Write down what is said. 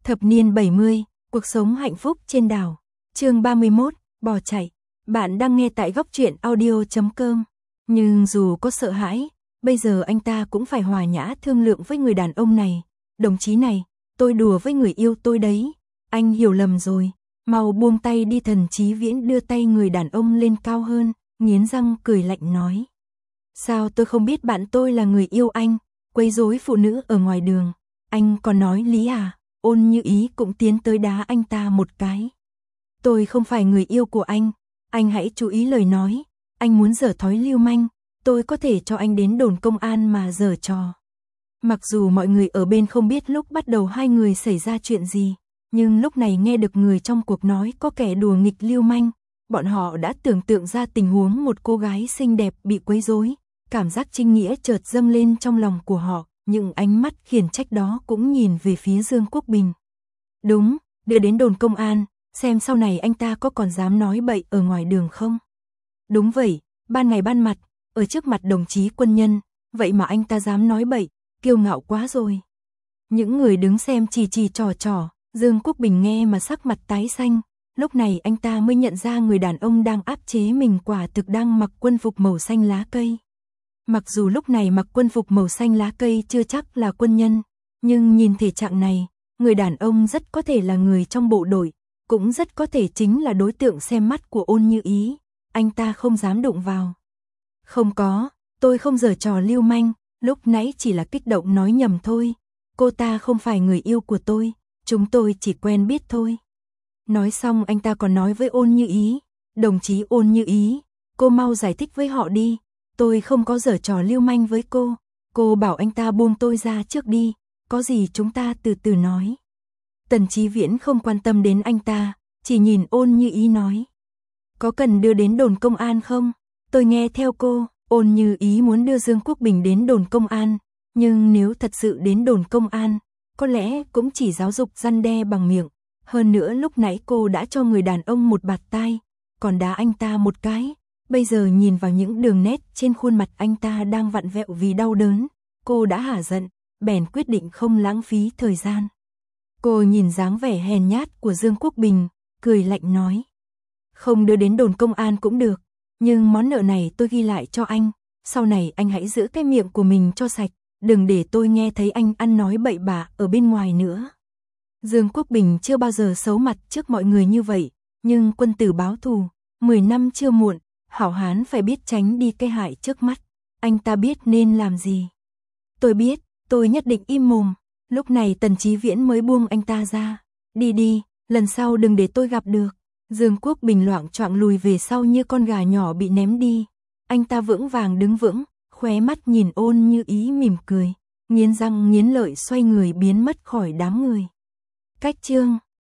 Thập niên 70, cuộc sống hạnh phúc trên đảo. Chương 31, bò chạy. Bạn đang nghe tại góc truyện audio.com. Nhưng dù có sợ hãi, bây giờ anh ta cũng phải hòa nhã thương lượng với người đàn ông này. Đồng chí này, tôi đùa với người yêu tôi đấy. Anh hiểu lầm rồi. Mau buông tay đi. Tần Chí Viễn đưa tay người đàn ông lên cao hơn, nghiến răng cười lạnh nói. Sao tôi không biết bạn tôi là người yêu anh, quấy rối phụ nữ ở ngoài đường. Anh còn nói lý à? Ôn Như Ý cũng tiến tới đá anh ta một cái. Tôi không phải người yêu của anh hãy chú ý lời nói. Anh muốn giở thói lưu manh, tôi có thể cho anh đến đồn công an mà giở trò. Mặc dù mọi người ở bên không biết lúc bắt đầu hai người xảy ra chuyện gì, nhưng lúc này nghe được người trong cuộc nói có kẻ đùa nghịch lưu manh, bọn họ đã tưởng tượng ra tình huống một cô gái xinh đẹp bị quấy rối, cảm giác trinh nghĩa chợt dâng lên trong lòng của họ, những ánh mắt khiển trách đó cũng nhìn về phía Dương Quốc Bình. Đúng, đưa đến đồn công an, xem sau này anh ta có còn dám nói bậy ở ngoài đường không? Đúng vậy, ban ngày ban mặt, ở trước mặt đồng chí quân nhân, vậy mà anh ta dám nói bậy, kiêu ngạo quá rồi. Những người đứng xem chỉ trò, Dương Quốc Bình nghe mà sắc mặt tái xanh, lúc này anh ta mới nhận ra người đàn ông đang áp chế mình quả thực đang mặc quân phục màu xanh lá cây. Mặc dù lúc này mặc quân phục màu xanh lá cây chưa chắc là quân nhân, nhưng nhìn thể trạng này, người đàn ông rất có thể là người trong bộ đội, cũng rất có thể chính là đối tượng xem mắt của Ôn Như Ý, anh ta không dám đụng vào. Không có, tôi không giở trò lưu manh, lúc nãy chỉ là kích động nói nhầm thôi, cô ta không phải người yêu của tôi, chúng tôi chỉ quen biết thôi. Nói xong anh ta còn nói với Ôn Như Ý, đồng chí Ôn Như Ý, cô mau giải thích với họ đi, tôi không có giở trò lưu manh với cô bảo anh ta buông tôi ra trước đi, có gì chúng ta từ từ nói. Tần Chí Viễn không quan tâm đến anh ta, chỉ nhìn Ôn Như Ý nói. Có cần đưa đến đồn công an không? Tôi nghe theo cô. Ôn Như Ý muốn đưa Dương Quốc Bình đến đồn công an, nhưng nếu thật sự đến đồn công an, có lẽ cũng chỉ giáo dục răn đe bằng miệng. Hơn nữa lúc nãy cô đã cho người đàn ông một bạt tai, còn đá anh ta một cái. Bây giờ nhìn vào những đường nét trên khuôn mặt anh ta đang vặn vẹo vì đau đớn, cô đã hả giận, bèn quyết định không lãng phí thời gian. Cô nhìn dáng vẻ hèn nhát của Dương Quốc Bình, cười lạnh nói. Không đưa đến đồn công an cũng được, nhưng món nợ này tôi ghi lại cho anh, sau này anh hãy giữ cái miệng của mình cho sạch, đừng để tôi nghe thấy anh ăn nói bậy bạ ở bên ngoài nữa. Dương Quốc Bình chưa bao giờ xấu mặt trước mọi người như vậy, nhưng quân tử báo thù, 10 năm chưa muộn, hảo hán phải biết tránh đi cái hại trước mắt. Anh ta biết nên làm gì. Tôi biết, tôi nhất định im mồm. Lúc này Tần Chí Viễn mới buông anh ta ra. Đi, lần sau đừng để tôi gặp được. Dương Quốc Bình loạng choạng lùi về sau như con gà nhỏ bị ném đi. Anh ta vững vàng đứng vững, khóe mắt nhìn Ôn Như Ý mỉm cười, nghiến răng nghiến lợi xoay người biến mất khỏi đám người. Cách chương